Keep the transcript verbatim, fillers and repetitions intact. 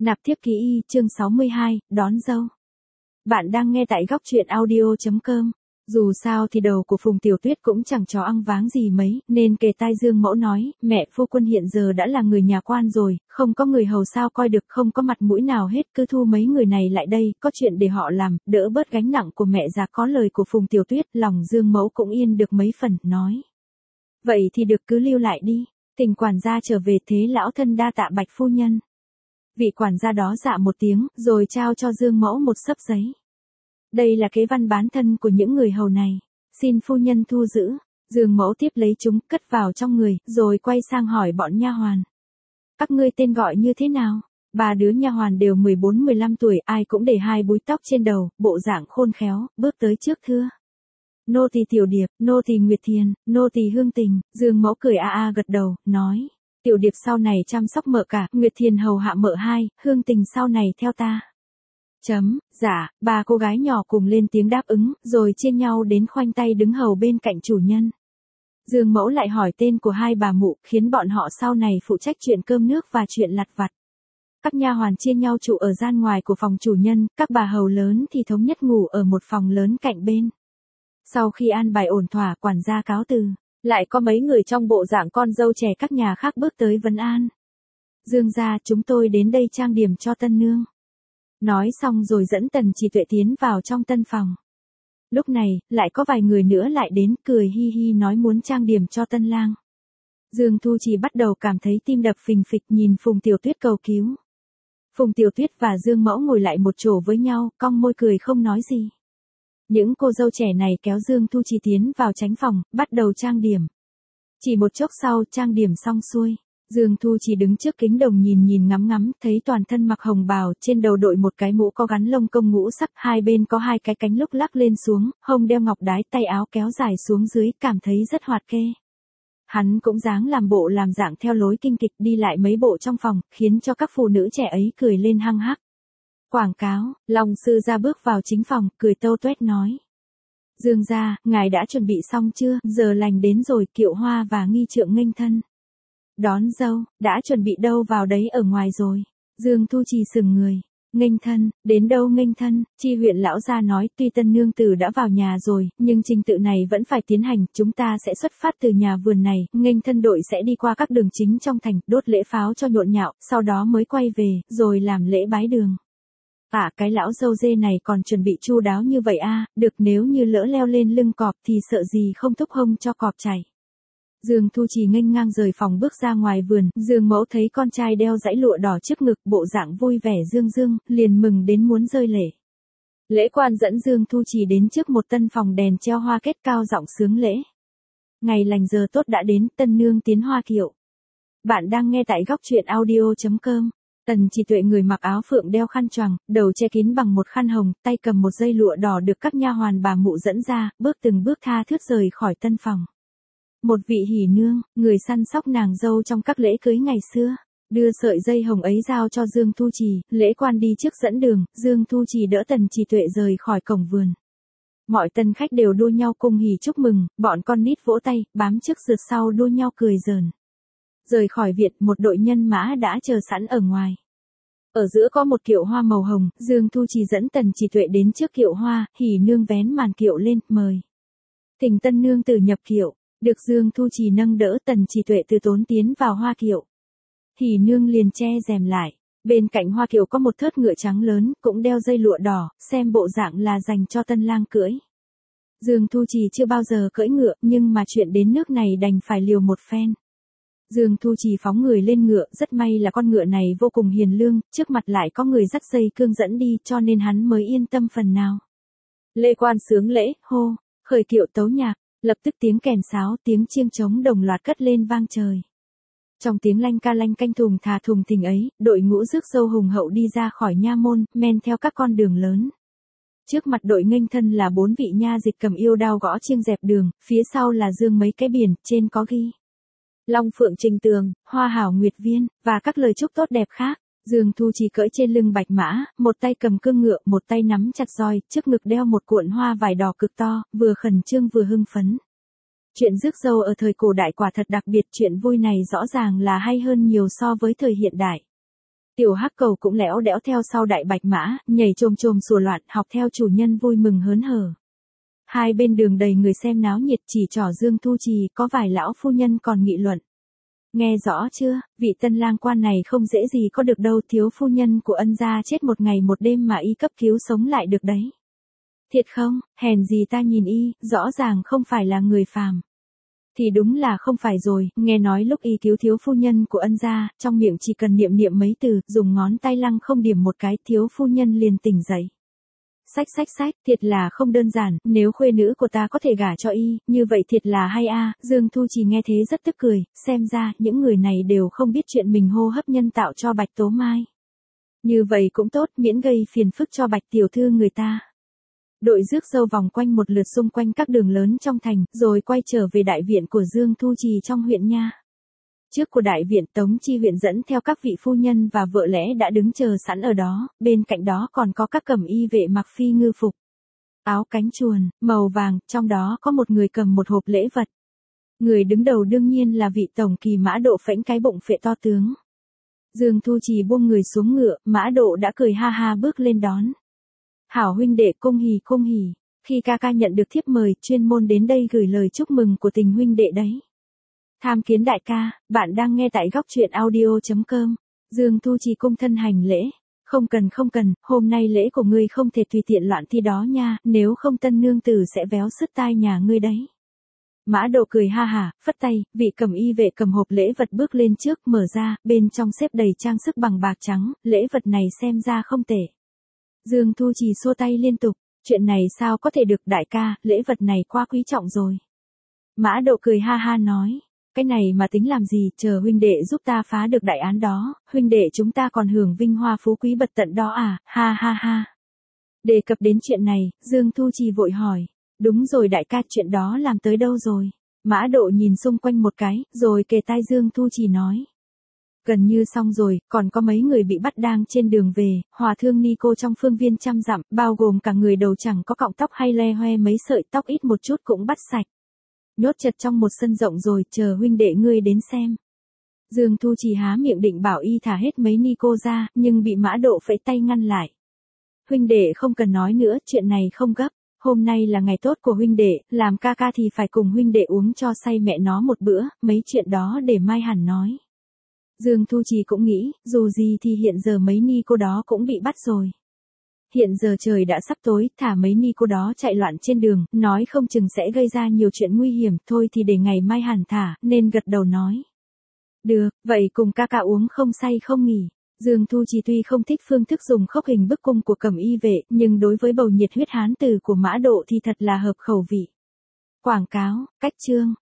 Nạp tiếp ký y chương sáu mươi hai, đón dâu. Bạn đang nghe tại góc truyện audio chấm com. Dù sao thì đầu của Phùng Tiểu Tuyết cũng chẳng chó ăn váng gì mấy, nên kề tai Dương Mẫu nói, mẹ phu quân hiện giờ đã là người nhà quan rồi, không có người hầu sao coi được, không có mặt mũi nào hết, cứ thu mấy người này lại đây, có chuyện để họ làm, đỡ bớt gánh nặng của mẹ già. Có lời của Phùng Tiểu Tuyết, lòng Dương Mẫu cũng yên được mấy phần, nói. Vậy thì được, cứ lưu lại đi, Tình quản gia trở về, thế lão thân đa tạ Bạch phu nhân. Vị quản gia đó dạ một tiếng, rồi trao cho Dương Mẫu một xấp giấy. Đây là kế văn bán thân của những người hầu này, xin phu nhân thu giữ. Dương Mẫu tiếp lấy chúng, cất vào trong người, rồi quay sang hỏi bọn nha hoàn. Các ngươi tên gọi như thế nào? Ba đứa nha hoàn đều mười bốn mười lăm tuổi, ai cũng để hai búi tóc trên đầu, bộ dạng khôn khéo, bước tới trước thưa. Nô tỳ Tiểu Điệp, nô tỳ Nguyệt Thiền, nô tỳ Hương Tình. Dương Mẫu cười a a gật đầu, nói. Tiểu Điệp sau này chăm sóc mợ cả, Nguyệt Thiền hầu hạ mợ hai, Hương Tình sau này theo ta. Chấm, dạ, ba cô gái nhỏ cùng lên tiếng đáp ứng, rồi chia nhau đến khoanh tay đứng hầu bên cạnh chủ nhân. Dương Mẫu lại hỏi tên của hai bà mụ, khiến bọn họ sau này phụ trách chuyện cơm nước và chuyện lặt vặt. Các nha hoàn chia nhau trụ ở gian ngoài của phòng chủ nhân, các bà hầu lớn thì thống nhất ngủ ở một phòng lớn cạnh bên. Sau khi an bài ổn thỏa, quản gia cáo từ, lại có mấy người trong bộ dạng con dâu trẻ các nhà khác bước tới vấn an. Dương gia, chúng tôi đến đây trang điểm cho tân nương. Nói xong rồi dẫn Tần Chỉ Tuệ tiến vào trong tân phòng. Lúc này, lại có vài người nữa lại đến, cười hi hi nói muốn trang điểm cho tân lang. Dương Thu Trì bắt đầu cảm thấy tim đập phình phịch, nhìn Phùng Tiểu Tuyết cầu cứu. Phùng Tiểu Tuyết và Dương Mẫu ngồi lại một chỗ với nhau, cong môi cười không nói gì. Những cô dâu trẻ này kéo Dương Thu Trì tiến vào chánh phòng, bắt đầu trang điểm. Chỉ một chốc sau, trang điểm xong xuôi. Dương Thu Trì đứng trước kính đồng nhìn nhìn ngắm ngắm, thấy toàn thân mặc hồng bào, trên đầu đội một cái mũ có gắn lông công ngũ sắc, hai bên có hai cái cánh lúc lắc lên xuống, hông đeo ngọc đái, tay áo kéo dài xuống dưới, cảm thấy rất hoạt kê. Hắn cũng dáng làm bộ làm dạng theo lối kinh kịch đi lại mấy bộ trong phòng, khiến cho các phụ nữ trẻ ấy cười lên hăng hắc. Quảng cáo, Long sư ra bước vào chính phòng, cười tâu tuét nói. Dương gia, ngài đã chuẩn bị xong chưa, giờ lành đến rồi, kiệu hoa và nghi trượng nghênh thân. Đón dâu, đã chuẩn bị đâu vào đấy ở ngoài rồi. Dương Thu Trì sừng người. Nghênh thân, đến đâu nghênh thân, Chi huyện lão gia nói tuy tân nương tử đã vào nhà rồi, nhưng trình tự này vẫn phải tiến hành, chúng ta sẽ xuất phát từ nhà vườn này, nghênh thân đội sẽ đi qua các đường chính trong thành, đốt lễ pháo cho nhộn nhạo, sau đó mới quay về, rồi làm lễ bái đường. À, cái lão dâu dê này còn chuẩn bị chu đáo như vậy à, được, nếu như lỡ leo lên lưng cọp thì sợ gì không thúc hông cho cọp chảy. Dương Thu Trì nghênh ngang rời phòng bước ra ngoài vườn, Dương Mẫu thấy con trai đeo dãy lụa đỏ trước ngực, bộ dạng vui vẻ dương dương, liền mừng đến muốn rơi lệ. Lễ quan dẫn Dương Thu Trì đến trước một tân phòng đèn treo hoa kết, cao giọng sướng lễ. Ngày lành giờ tốt đã đến, tân nương tiến hoa kiệu. Bạn đang nghe tại góc truyện audio chấm com. Tần Chỉ Tuệ người mặc áo phượng đeo khăn choàng, đầu che kín bằng một khăn hồng, tay cầm một dây lụa đỏ được các nha hoàn bà mụ dẫn ra, bước từng bước tha thướt rời khỏi tân phòng. Một vị hỉ nương, người săn sóc nàng dâu trong các lễ cưới ngày xưa, đưa sợi dây hồng ấy giao cho Dương Thu Trì, lễ quan đi trước dẫn đường, Dương Thu Trì đỡ Tần Chỉ Tuệ rời khỏi cổng vườn. Mọi tân khách đều đua nhau cung hỉ chúc mừng, bọn con nít vỗ tay, bám trước rượt sau đua nhau cười giỡn. Rời khỏi viện, một đội nhân mã đã chờ sẵn ở ngoài. Ở giữa có một kiệu hoa màu hồng, Dương Thu Trì dẫn Tần Chỉ Tuệ đến trước kiệu hoa, hỉ nương vén màn kiệu lên, mời. Thỉnh tân nương tử nhập kiệu. Được Dương Thu Trì nâng đỡ, Tần Chỉ Tuệ từ tốn tiến vào hoa kiệu. Hỉ nương liền che rèm lại. Bên cạnh hoa kiệu có một thớt ngựa trắng lớn, cũng đeo dây lụa đỏ, xem bộ dạng là dành cho tân lang cưỡi. Dương Thu Trì chưa bao giờ cưỡi ngựa, nhưng mà chuyện đến nước này đành phải liều một phen. Dương Thu Trì phóng người lên ngựa, rất may là con ngựa này vô cùng hiền lương, trước mặt lại có người dắt dây cương dẫn đi, cho nên hắn mới yên tâm phần nào. Lê quan sướng lễ, hô, khởi kiệu tấu nhạc. Lập tức tiếng kèn sáo, tiếng chiêng trống đồng loạt cất lên vang trời. Trong tiếng lanh ca lanh canh thùng thà thùng thình ấy, đội ngũ rước dâu hùng hậu đi ra khỏi nha môn, men theo các con đường lớn. Trước mặt đội nghênh thân là bốn vị nha dịch cầm yêu đao gõ chiêng dẹp đường, phía sau là dương mấy cái biển, trên có ghi. Long phượng trình tường, hoa hảo nguyệt viên, và các lời chúc tốt đẹp khác. Dương Thu Trì cưỡi trên lưng bạch mã, một tay cầm cương ngựa, một tay nắm chặt roi, trước ngực đeo một cuộn hoa vải đỏ cực to, vừa khẩn trương vừa hưng phấn. Chuyện rước dâu ở thời cổ đại quả thật đặc biệt, chuyện vui này rõ ràng là hay hơn nhiều so với thời hiện đại. Tiểu hắc cầu cũng lẽo đẽo theo sau đại bạch mã, nhảy chồm chồm sủa loạn, học theo chủ nhân vui mừng hớn hở. Hai bên đường đầy người xem náo nhiệt, chỉ trỏ Dương Thu Trì, có vài lão phu nhân còn nghị luận. Nghe rõ chưa, vị tân lang quan này không dễ gì có được đâu, thiếu phu nhân của ân gia chết một ngày một đêm mà y cấp cứu sống lại được đấy. Thiệt không, hèn gì ta nhìn y, rõ ràng không phải là người phàm. Thì đúng là không phải rồi, nghe nói lúc y cứu thiếu phu nhân của ân gia, trong miệng chỉ cần niệm niệm mấy từ, dùng ngón tay lăng không điểm một cái, thiếu phu nhân liền tỉnh dậy. Sách sách sách, thiệt là không đơn giản, nếu khuê nữ của ta có thể gả cho y, như vậy thiệt là hay a. Dương Thu Trì nghe thế rất tức cười, xem ra, những người này đều không biết chuyện mình hô hấp nhân tạo cho Bạch Tố Mai. Như vậy cũng tốt, miễn gây phiền phức cho Bạch tiểu thư người ta. Đội rước dâu vòng quanh một lượt xung quanh các đường lớn trong thành, rồi quay trở về đại viện của Dương Thu Trì trong huyện nha. Trước của đại viện, Tống Chi huyện dẫn theo các vị phu nhân và vợ lẽ đã đứng chờ sẵn ở đó, bên cạnh đó còn có các cẩm y vệ mặc phi ngư phục. Áo cánh chuồn, màu vàng, trong đó có một người cầm một hộp lễ vật. Người đứng đầu đương nhiên là vị tổng kỳ Mã Độ phễnh cái bụng phệ to tướng. Dương Thu Trì buông người xuống ngựa, Mã Độ đã cười ha ha bước lên đón. Hảo huynh đệ, cung hỉ cung hỉ, khi ca ca nhận được thiếp mời, chuyên môn đến đây gửi lời chúc mừng của tình huynh đệ đấy. Tham kiến đại ca, bạn đang nghe tại góc truyện audio chấm com. Dương Thu Trì cung thân hành lễ. Không cần không cần, hôm nay lễ của ngươi không thể tùy tiện loạn thi đó nha, nếu không tân nương tử sẽ véo sứt tai nhà ngươi đấy. Mã Độ cười ha hả, phất tay, vị cầm y vệ cầm hộp lễ vật bước lên trước, mở ra, bên trong xếp đầy trang sức bằng bạc trắng, lễ vật này xem ra không tệ. Dương Thu Trì xua tay liên tục, chuyện này sao có thể được đại ca, lễ vật này quá quý trọng rồi. Mã Độ cười ha ha nói, cái này mà tính làm gì, chờ huynh đệ giúp ta phá được đại án đó, huynh đệ chúng ta còn hưởng vinh hoa phú quý bật tận đó à, ha ha ha. Đề cập đến chuyện này, Dương Thu Trì vội hỏi, đúng rồi đại ca, chuyện đó làm tới đâu rồi? Mã Độ nhìn xung quanh một cái, rồi kề tai Dương Thu Trì nói. Gần như xong rồi, còn có mấy người bị bắt đang trên đường về, hòa thương ni cô trong phương viên trăm dặm, bao gồm cả người đầu chẳng có cọng tóc hay le hoe mấy sợi tóc ít một chút cũng bắt sạch. Nhốt chật trong một sân rộng rồi, chờ huynh đệ ngươi đến xem. Dương Thu Trì há miệng định bảo y thả hết mấy ni cô ra, nhưng bị Mã Độ phẩy tay ngăn lại. Huynh đệ không cần nói nữa, chuyện này không gấp. Hôm nay là ngày tốt của huynh đệ, làm ca ca thì phải cùng huynh đệ uống cho say mẹ nó một bữa, mấy chuyện đó để mai hẳn nói. Dương Thu Trì cũng nghĩ, dù gì thì hiện giờ mấy ni cô đó cũng bị bắt rồi. Hiện giờ trời đã sắp tối, thả mấy ni cô đó chạy loạn trên đường, nói không chừng sẽ gây ra nhiều chuyện nguy hiểm, thôi thì để ngày mai hẳn thả, nên gật đầu nói. Được, vậy cùng ca ca uống không say không nghỉ. Dương Thu Trì tuy không thích phương thức dùng khốc hình bức cung của cẩm y vệ, nhưng đối với bầu nhiệt huyết hán tử của Mã Độ thì thật là hợp khẩu vị. Quảng cáo, cách chương,